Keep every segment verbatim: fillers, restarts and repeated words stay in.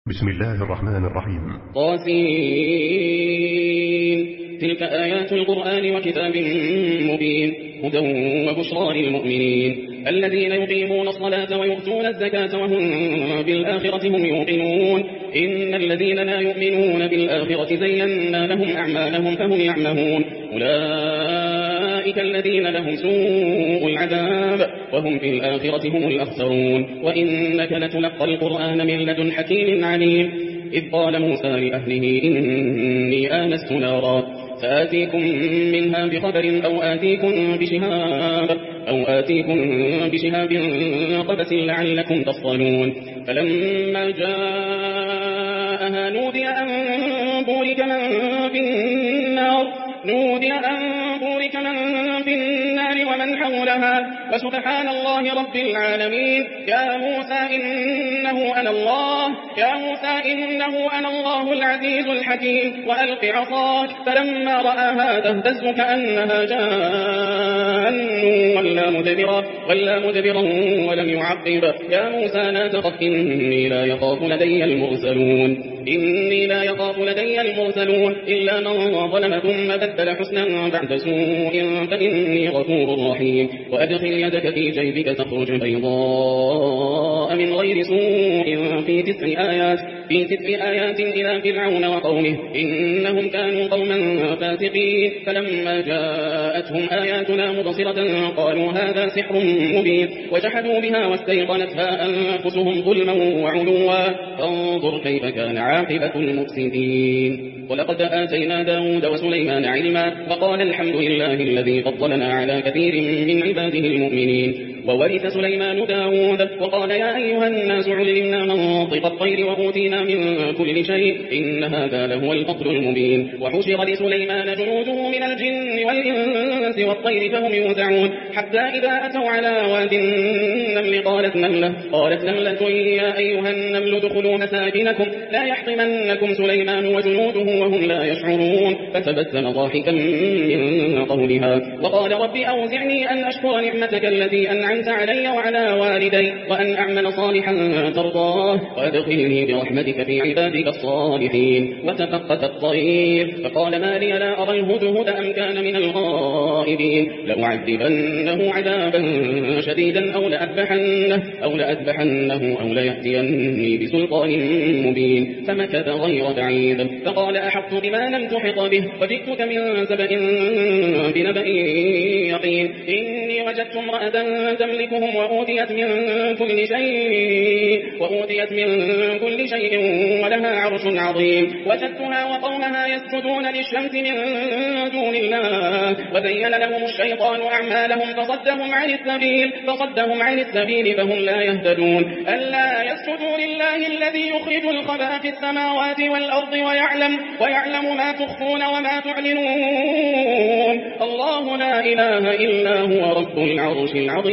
بسم الله الرحمن الرحيم. طاسين. تلك آيات القرآن وكتاب مبين هدى وبشرى للمؤمنين الذين يقيمون الصلاة ويؤتون الزكاة وهم بالآخرة هم يوقنون إن الذين لا يؤمنون بالآخرة زينا لهم أعمالهم فهم يعمهون أولئك الذين لهم سوء العذاب وهم في الآخرة هم الأخسرون وإنك لتلقى القرآن من لدن حكيم عليم إذ قال موسى لأهله إني آنست نارا فآتيكم منها بخبر أو آتيكم بشهاب أو آتيكم بشهاب قبس لعلكم تصطلون فلما جاءها نودي أن بورك من في النار نودي أن بورك من في النار ومن حولها وسبحان الله رب العالمين يا موسى إنه أنا الله يا موسى إنه أنا الله العزيز الحكيم وألق عصاك فلما رآها تهتز كأنها جان ولا مدبرا ولا مدبرا ولم يعقب يا موسى لا تخف إني لا يخاف لدي المرسلون إني لا يخاف لدي المرسلون إلا من ظلم ثم بدل حسنا بعد سوء فإني غفور رحيم وأدخل يدك في جيبك تخرج بيضاء من غير سوء في تسع آيات في تسع آيات إلى فرعون وقومه إنهم كانوا قوما فاسقين فلما جاءتهم آياتنا مبصرة قالوا هذا سحر مبين وجحدوا بها واستيقنتها أنفسهم ظلما وعلوا فانظر كيف كان عاقبة المفسدين ولقد آتينا داود وسليمان علما وقال الحمد لله الذي فضلنا على كثير من عباده المؤمنين وورث سليمان داود وقال يا أيها الناس علمنا منطق الطير وأوتينا من كل شيء إن هذا لهو الفضل المبين وحشر لسليمان جنوده من الجن والإنس والطير فهم يوزعون حتى إذا أتوا على واد النمل قالت نملة قالت نملة يا أيها النمل ادخلوا مساكنكم لا يحطمنكم سليمان وجنوده وهم لا يشعرون فتبسم ضاحكا من قولها وقال رب أوزعني أن أشكر نعمتك التي أنعمت علي وعلى والدي وأن أعمل صالحا ترضاه وأدخلني برحمتك في عبادك الصالحين وتفقت الطير فقال ما لي لا أرى الهدهد أم كان من الغائبين لأعذبنه عذابا شديدا أو لأذبحنه أو لأذبحنه أو ليأتيني بسلطان مبين فمكث غير بعيد فقال أحطت بما لم تحط به وجئتك من سبأ بنبأ يقين إني وجدت امرأة تملكهم وأوتيت من كل شيء وأوتيت من كل شيء ولها عرش عظيم وجدتها وقومها يسجدون للشمس من دون الله وزين لهم الشيطان أعمالهم فصدهم عن السبيل فصدهم عن السبيل فهم لا يهتدون ألا يسجدوا لله الذي يخرج الخبأ في السماوات والأرض ويعلم ويعلم ما تخفون وما تعلنون الله لا إله إلا هو رب العرش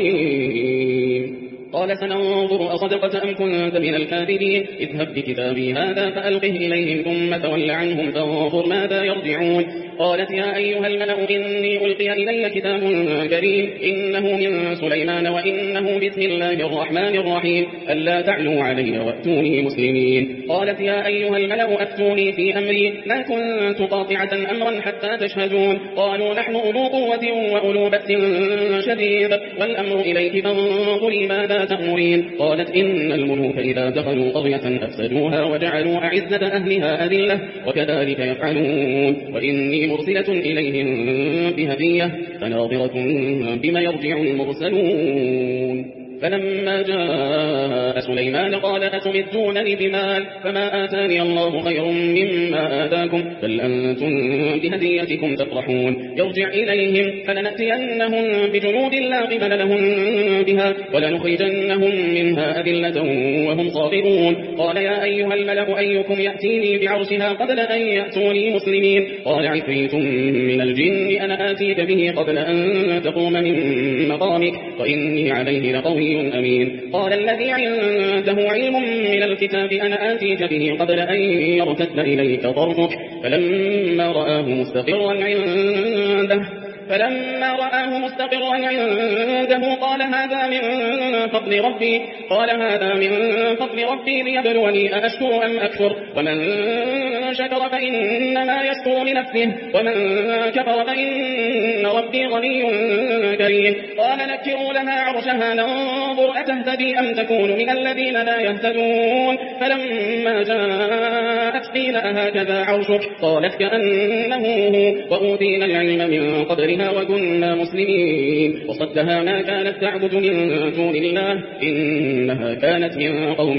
العظيم قال سننظر أصدقت أم كنت من الكاذبين اذهب بكتابي هذا فألقه إليهم ثم تول عنهم فانظر ماذا يرجعون قالت يا أيها الملأ إني ألقي إلي كتاب كريم إنه من سليمان وإنه بسم الله الرحمن الرحيم ألا تعلوا علي وأتوني مسلمين قالت يا أيها الملأ أفتوني في أمري ما كنت قاطعة أمرا حتى تشهدون قالوا نحن أولو قوة وأولو بأس شديد والأمر إليك فانظري ماذا تأمرين قالت إن الملوك إذا دخلوا قرية أفسدوها وجعلوا أعزة أهلها أذلة وكذلك يفعلون وإني مرسلة إليهم بهدية فناظرة بما يرجع المرسلون فلما جاء سليمان قال أتمدونني بمال فما آتاني الله خير مما آتاكم بل أنتم بهديتكم تفرحون يرجع إليهم فلنأتينهم بجنود لا قبل لهم بها ولنخرجنهم منها أذلة وهم صاغرون قال يا أيها الملأ أيكم يأتيني بعرشها قبل أن يأتوني مسلمين قال عفريت من الجن أنا آتيك به قبل أن تقوم من مقامك وإني عليه لقوي أمين قال الذي عنده علم من الكتاب أنا آتيك به قبل أن يرتد إليك طرفك فلما رآه مستقرا عنده فلما رآه مستقرا عنده قال هذا من فضل ربي قال هذا من فضل ربي ليبلوني أأشكر أم أكفر ومن شكر فإنما يشكر لنفسه ومن كفر فإن ربي غني كريم قال نكروا لها عرشها ننظر أتهتدي أم تكون من الذين لا يهتدون فلما جاءت قيل أهكذا عرشك قالت كأنه هو وأوتينا العلم من قبلها وكنا مسلمين وصدها ما كانت تعبد من دون الله إنها كانت من قوم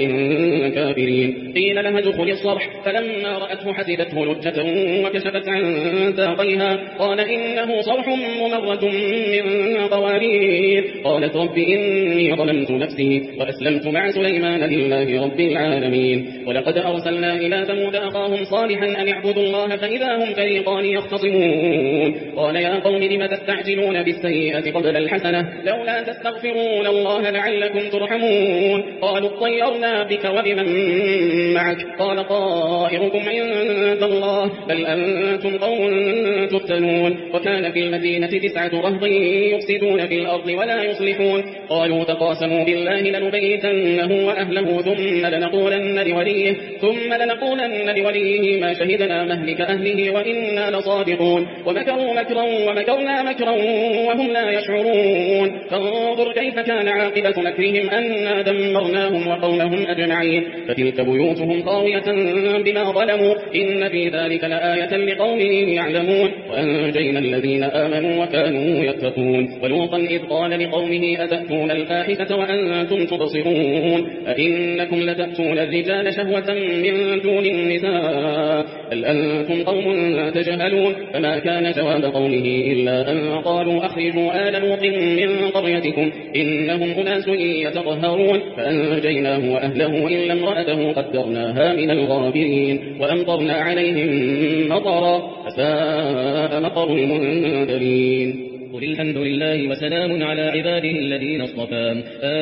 كافرين قيل لها ادخل الصرح فلما رأته حسبته لجة وكشفت عن ساقيها قال إنه صرح ممرد من قوارير قالت رب إني ظلمت نفسي وأسلمت مع سليمان لله رب العالمين ولقد أرسلنا إلى ثمود أخاهم صالحا أن اعبدوا الله فإذا هم فريقان يختصمون قال يا قوم لم تستعجلون بالسيئة قبل الحسنة لولا تستغفرون الله لعلكم ترحمون قالوا اطيرنا بك وبمن معك قال طائركم عند الله بل أنتم قوم تفتنون وكان في المدينة تسعة رهط يفسدون في الأرض ولا يصلحون قالوا تقاسموا بالله لنبيتنه وأهله ثم لنقولن لوليه ثم لنقولن لوليه ما شهدنا مهلك أهله وإنا لصادقون ومكروا مكرا ومكرنا مكرا وهم لا يشعرون فانظر كيف كان عاقبة مكرهم أنا دمرناهم وقومهم أجمعين فتلك بيوتهم خاوية بما ظلموا إن في ذلك لآية لقوم يعلمون وأنجينا الذين آمنوا وكانوا يتقون ولوطا إذ قال لقومه أتأتون الفاحشة وأنتم تبصرون أئنكم لتأتون الرجال شهوة من دون النساء بل أنتم قوم تجهلون فما كان جواب قومه إلا أن قالوا أخرجوا آل لوط من قريتكم إنهم أناس يتطهرون فأنجيناه وأهله إلا امرأته قدرناها من الغابرين وأمطرنا عليهم مطرا فساء مطر المنذرين قل الحمد لله وسلام على عباده الذين اصطفى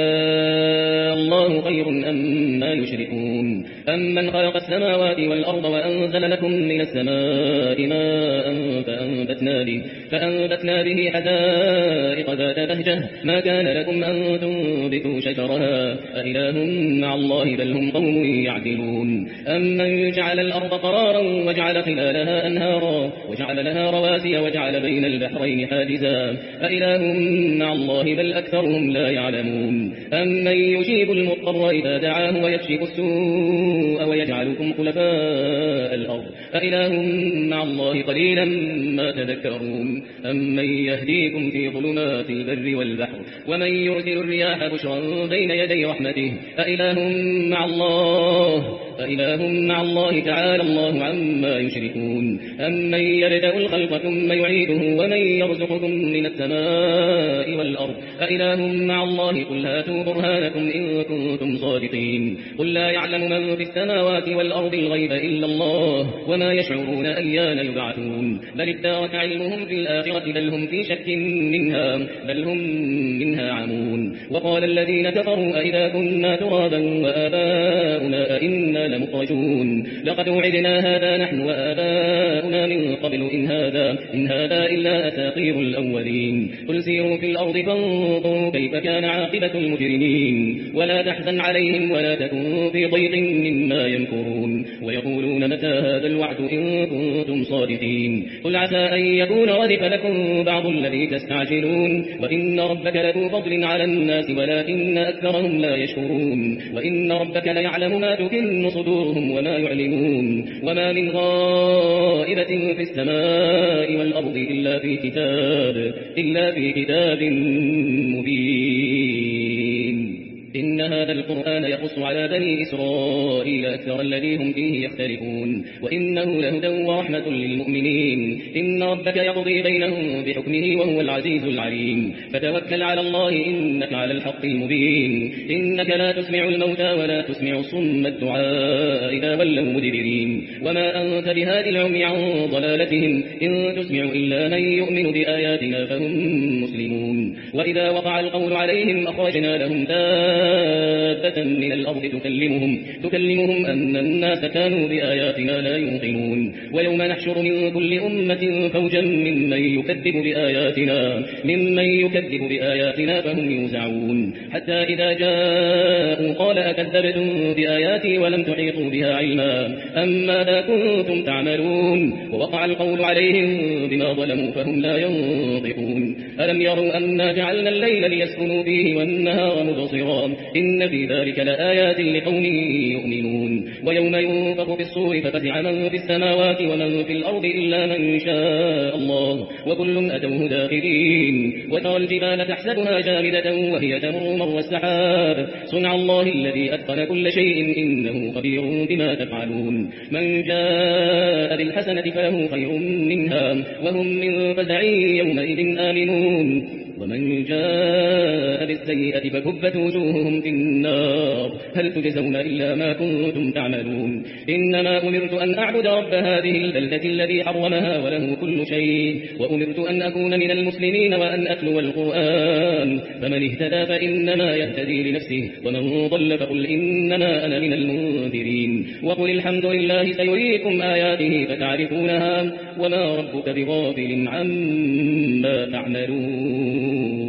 آه الله خير أما يشركون أمن خلق السماوات والأرض وأنزل لكم من السماء ماء فأنبتنا به, فأنبتنا به حدائق ذات بهجة ما كان لكم أن تنبتوا شجرها أإله مع الله بل هم قوم يعدلون أمن جعل الأرض قرارا وجعل خلالها أنهارا وجعل لها رواسي وجعل بين البحرين حاجزا أإله مع الله بل أكثرهم لا يعلمون أمن يجيب المضطر إذا دعاه ويكشف السوء ويجعلكم خلفاء الأرض أإله مع الله قليلا ما تذكرون أمن يهديكم في ظلمات البر والبحر ومن يرسل الرياح بشرا بين يدي رحمته أإله مع الله أإله مع الله تعالى الله عما يشركون أمن يبدأ الخلق ثم يعيده ومن يرزقكم من السماء والأرض أإله مع الله قل هاتوا برهانكم إن كنتم صادقين قل لا يعلم من في السماوات والأرض الغيب إلا الله وما يشعرون أيان يبعثون بل ادارك علمهم في الآخرة بل هم في شك منها بل هم منها عمون وقال الذين كفروا أئذا كنا ترابا وآباؤنا أئنا لمخرجون لقد وعدنا هذا نحن وآباؤنا من قبل إن هذا, إن هذا إلا أساطير الأولين قل سيروا في الأرض فانظروا كيف كان عاقبة المجرمين ولا تحزن عليهم ولا تكن في ضيق مما يمكرون ويقولون متى هذا الوعد إن كنتم صادقين قل عسى أن يكون ردف لكم بعض الذي تستعجلون وإن ربك لذو فضل على الناس ولكن أكثرهم لا يشكرون وإن ربك ليعلم ما تكن صدورهم وما يعلنون وما من غائبة في السماء والأرض إلا في كتاب إلا في كتاب مبين إن هذا القرآن يقص على بني إسرائيل أكثر الذي هم فيه يختلفون وإنه لهدى ورحمة للمؤمنين إن ربك يقضي بينهم بحكمه وهو العزيز العليم فتوكل على الله إنك على الحق المبين إنك لا تسمع الموتى ولا تسمع الصم الدعاء إذا ولوا مدبرين وما أنت بهادي العمي عن ضلالتهم إن تسمع إلا من يؤمن بآياتنا فهم مسلمون وإذا وقع القول عليهم أخرجنا لهم دابة دابة من الأرض تكلمهم, تكلمهم أن الناس كانوا بآياتنا لا يوقنون ويوم نحشر من كل أمة فوجا ممن يكذب بآياتنا, ممن يكذب بآياتنا فهم يوزعون حتى إذا جاءوا قال أكذبتم بآياتي ولم تحيطوا بها علما أم ماذا كنتم تعملون ووقع القول عليهم بما ظلموا فهم لا ينطقون ألم يروا أنا جعلنا الليل ليسكنوا فيه والنهار مبصرا إن في ذلك لآيات لقوم يؤمنون ويوم ينفخ في الصور ففزع من في السماوات ومن في الأرض إلا من شاء الله وكل أتوه داخلين وترى الجبال تحسبها جامدة وهي تمر مر السحاب صنع الله الذي أتقن كل شيء إنه خبير بما تفعلون من جاء بالحسنة فله خير منها وهم من فزع يومئذ آمنون ومن جاء بالسيئة فكبت وجوههم في النار هل تجزون إلا ما كنتم تعملون إنما أمرت أن أعبد رب هذه البلدة الذي حرمها وله كل شيء وأمرت أن أكون من المسلمين وأن أتلو القرآن فمن اهتدى فإنما يهتدي لنفسه ومن ضل فقل إنما أنا من المنذرين وقل الحمد لله سيريكم آياته فتعرفونها وما ربك بغافل عما تعملون